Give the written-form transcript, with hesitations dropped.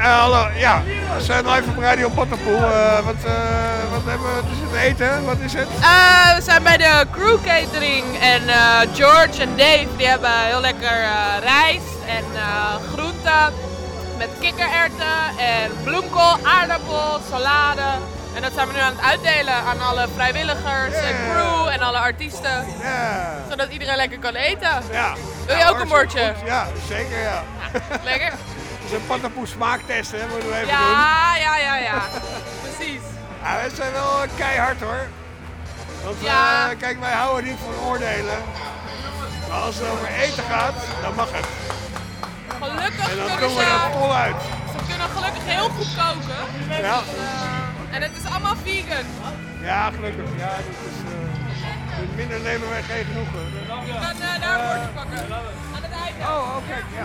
Hallo, ja, we zijn live op Radio Potterpoel. Wat hebben we te eten? Wat is het? We zijn bij de Crew Catering en George en Dave die hebben heel lekker rijst en groenten met kikkererwten en bloemkool, aardappel, salade. En dat zijn we nu aan het uitdelen aan alle vrijwilligers en crew en alle artiesten. Zodat iedereen lekker kan eten. Ja. Wil je ook een bordje? Goed. Ja, zeker ja. Lekker? Dat is een Potterpoel smaaktest, hè, moeten we even doen. Ja. Precies. Ja, we zijn wel keihard hoor. Want kijk, wij houden niet van oordelen. Maar als het over eten gaat, dan mag het. Gelukkig en dan kunnen komen we er voluit. Ze kunnen gelukkig heel goed koken. Ja. En het is allemaal vegan. Ja, gelukkig. Ja, dat is, minder nemen wij geen genoegen. Je kan daar een bordje pakken. Aan het einde. Oh, oké. Ja.